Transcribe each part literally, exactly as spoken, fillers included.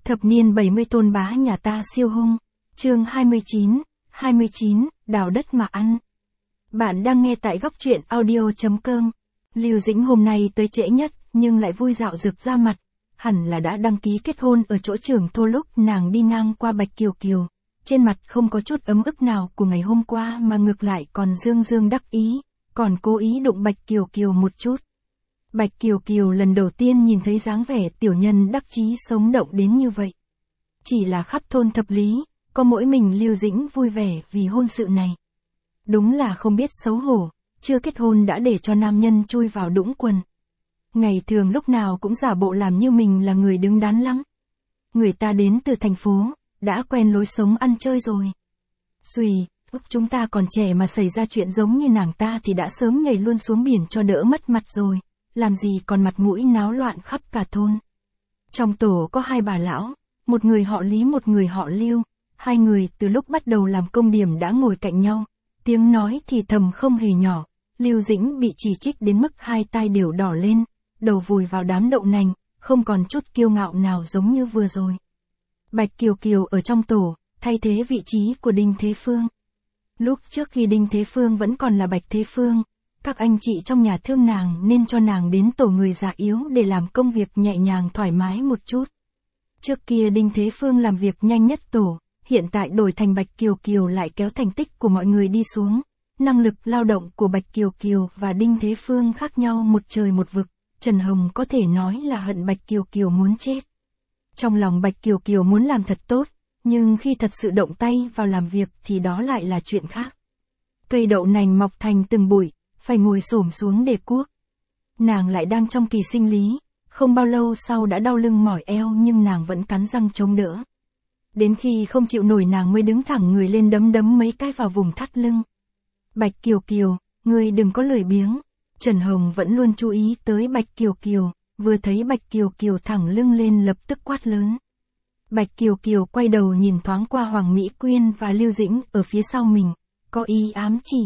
Thập niên bảy mươi tôn bá nhà ta siêu hung. Chương hai mươi chín, hai mươi chín, đào đất mà ăn. Bạn đang nghe tại góc truyện audio chấm com. Lưu Dĩnh hôm nay tới trễ nhất, nhưng lại vui dạo rực ra mặt. Hẳn là đã đăng ký kết hôn ở chỗ trưởng thô lúc nàng đi ngang qua Bạch Kiều Kiều. Trên mặt không có chút ấm ức nào của ngày hôm qua mà ngược lại còn dương dương đắc ý, còn cố ý đụng Bạch Kiều Kiều một chút. Bạch Kiều Kiều lần đầu tiên nhìn thấy dáng vẻ tiểu nhân đắc chí sống động đến như vậy. Chỉ là khắp thôn thập lý, có mỗi mình Lưu Dĩnh vui vẻ vì hôn sự này. Đúng là không biết xấu hổ, chưa kết hôn đã để cho nam nhân chui vào đũng quần. Ngày thường lúc nào cũng giả bộ làm như mình là người đứng đắn lắm. Người ta đến từ thành phố, đã quen lối sống ăn chơi rồi. Xùy, lúc chúng ta còn trẻ mà xảy ra chuyện giống như nàng ta thì đã sớm nhảy luôn xuống biển cho đỡ mất mặt rồi. Làm gì còn mặt mũi náo loạn khắp cả thôn. Trong tổ có hai bà lão, một người họ Lý một người họ Lưu, hai người từ lúc bắt đầu làm công điểm đã ngồi cạnh nhau, tiếng nói thì thầm không hề nhỏ. Lưu Dĩnh bị chỉ trích đến mức hai tai đều đỏ lên, đầu vùi vào đám đậu nành, không còn chút kiêu ngạo nào giống như vừa rồi. Bạch Kiều Kiều ở trong tổ, thay thế vị trí của Đinh Thế Phương. Lúc trước khi Đinh Thế Phương vẫn còn là Bạch Thế Phương, các anh chị trong nhà thương nàng nên cho nàng đến tổ người già yếu để làm công việc nhẹ nhàng thoải mái một chút. Trước kia Đinh Thế Phương làm việc nhanh nhất tổ, hiện tại đổi thành Bạch Kiều Kiều lại kéo thành tích của mọi người đi xuống. Năng lực lao động của Bạch Kiều Kiều và Đinh Thế Phương khác nhau một trời một vực, Trần Hồng có thể nói là hận Bạch Kiều Kiều muốn chết. Trong lòng Bạch Kiều Kiều muốn làm thật tốt, nhưng khi thật sự động tay vào làm việc thì đó lại là chuyện khác. Cây đậu nành mọc thành từng bụi, phải ngồi xổm xuống để cuốc. Nàng lại đang trong kỳ sinh lý, không bao lâu sau đã đau lưng mỏi eo nhưng nàng vẫn cắn răng chống đỡ. Đến khi không chịu nổi nàng mới đứng thẳng người lên đấm đấm mấy cái vào vùng thắt lưng. Bạch Kiều Kiều, ngươi đừng có lười biếng. Trần Hồng vẫn luôn chú ý tới Bạch Kiều Kiều, vừa thấy Bạch Kiều Kiều thẳng lưng lên lập tức quát lớn. Bạch Kiều Kiều quay đầu nhìn thoáng qua Hoàng Mỹ Quyên và Lưu Dĩnh ở phía sau mình, có ý ám chỉ.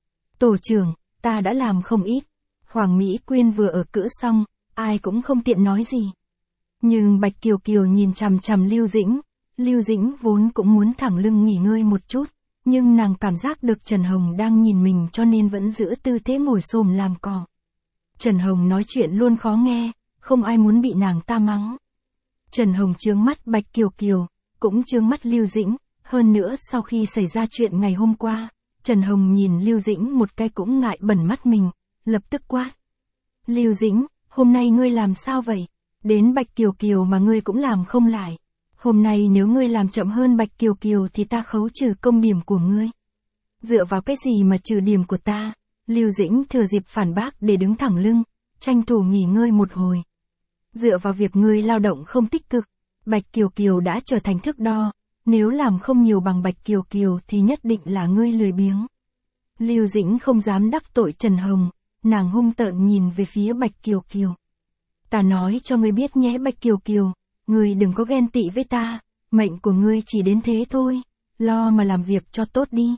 Tổ trưởng, ta đã làm không ít. Hoàng Mỹ Quyên vừa ở cữ xong, ai cũng không tiện nói gì. Nhưng Bạch Kiều Kiều nhìn chằm chằm Lưu Dĩnh, Lưu Dĩnh vốn cũng muốn thẳng lưng nghỉ ngơi một chút, nhưng nàng cảm giác được Trần Hồng đang nhìn mình cho nên vẫn giữ tư thế ngồi xổm làm cò. Trần Hồng nói chuyện luôn khó nghe, không ai muốn bị nàng ta mắng. Trần Hồng trướng mắt Bạch Kiều Kiều, cũng trướng mắt Lưu Dĩnh, hơn nữa sau khi xảy ra chuyện ngày hôm qua, Trần Hồng nhìn Lưu Dĩnh một cái cũng ngại bẩn mắt mình, lập tức quát. Lưu Dĩnh, hôm nay ngươi làm sao vậy? Đến Bạch Kiều Kiều mà ngươi cũng làm không lại. Hôm nay nếu ngươi làm chậm hơn Bạch Kiều Kiều thì ta khấu trừ công điểm của ngươi. Dựa vào cái gì mà trừ điểm của ta? Lưu Dĩnh thừa dịp phản bác để đứng thẳng lưng, tranh thủ nghỉ ngơi một hồi. Dựa vào việc ngươi lao động không tích cực, Bạch Kiều Kiều đã trở thành thước đo. Nếu làm không nhiều bằng Bạch Kiều Kiều thì nhất định là ngươi lười biếng. Lưu Dĩnh không dám đắc tội Trần Hồng, nàng hung tợn nhìn về phía Bạch Kiều Kiều. Ta nói cho ngươi biết nhé Bạch Kiều Kiều, ngươi đừng có ghen tị với ta, mệnh của ngươi chỉ đến thế thôi, lo mà làm việc cho tốt đi.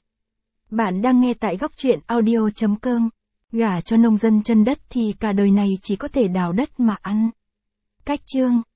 Bạn đang nghe tại góc truyện audio chấm com, gả cho nông dân chân đất thì cả đời này chỉ có thể đào đất mà ăn. Cách chương